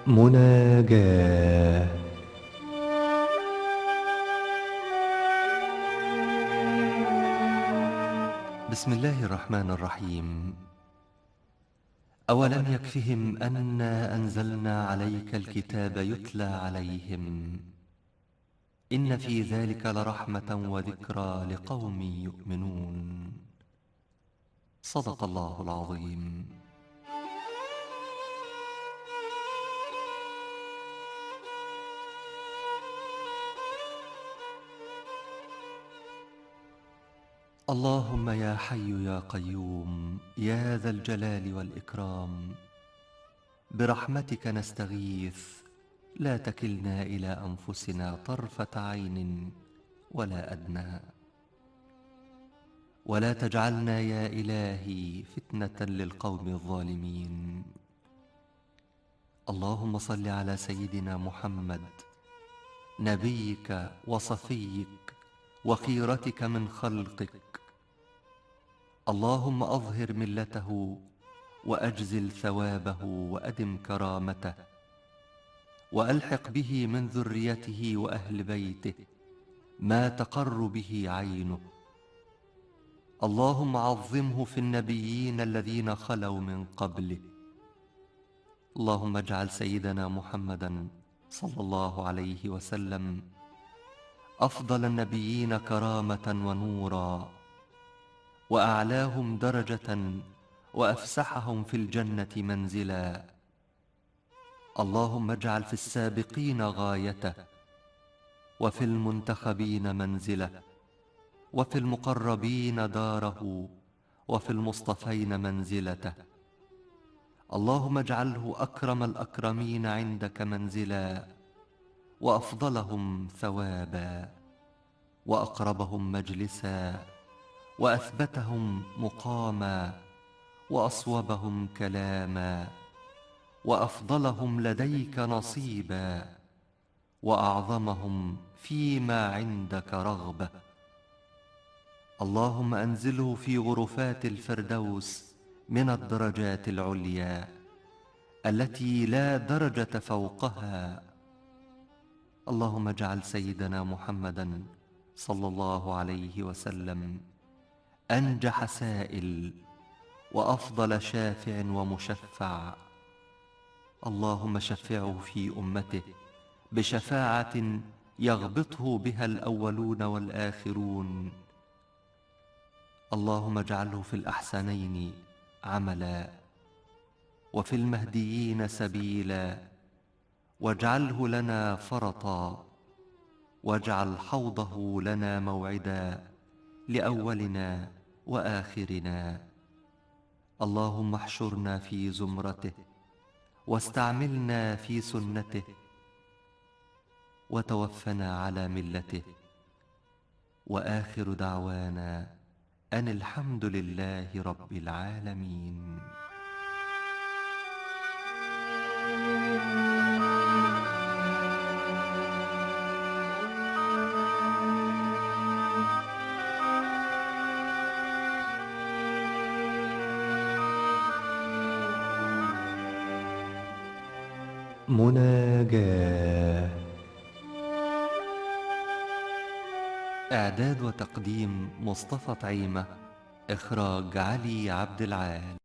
مناجاة. بسم الله الرحمن الرحيم. أولم يكفهم أنا أنزلنا عليك الكتاب يتلى عليهم إن في ذلك لرحمة وذكرى لقوم يؤمنون. صدق الله العظيم. اللهم يا حي يا قيوم يا ذا الجلال والإكرام، برحمتك نستغيث، لا تكلنا إلى أنفسنا طرفة عين ولا أدنى، ولا تجعلنا يا إلهي فتنة للقوم الظالمين. اللهم صل على سيدنا محمد نبيك وصفيك وخيرتك من خلقك. اللهم أظهر ملته وأجزل ثوابه وأدم كرامته، وألحق به من ذريته وأهل بيته ما تقر به عينه. اللهم عظمه في النبيين الذين خلوا من قبله. اللهم اجعل سيدنا محمدا صلى الله عليه وسلم أفضل النبيين كرامة ونورا، وأعلاهم درجة، وأفسحهم في الجنة منزلا. اللهم اجعل في السابقين غايته، وفي المنتخبين منزله، وفي المقربين داره، وفي المصطفين منزلته. اللهم اجعله أكرم الأكرمين عندك منزلا، وأفضلهم ثوابا، وأقربهم مجلسا، وأثبتهم مقاما، وأصوبهم كلاما، وأفضلهم لديك نصيبا، وأعظمهم فيما عندك رغبة. اللهم أنزله في غرفات الفردوس من الدرجات العليا التي لا درجة فوقها. اللهم اجعل سيدنا محمدا صلى الله عليه وسلم أنجح سائل، وأفضل شافع ومشفع. اللهم شفعه في أمته بشفاعة يغبطه بها الأولون والآخرون. اللهم اجعله في الأحسنين عملا، وفي المهديين سبيلا، واجعله لنا فرطا، واجعل حوضه لنا موعدا لأولنا وآخرنا. اللهم احشرنا في زمرته، واستعملنا في سنته، وتوفنا على ملته. وآخر دعوانا أن الحمد لله رب العالمين. مناجاة. إعداد وتقديم مصطفى طعيمة. إخراج علي عبد العال.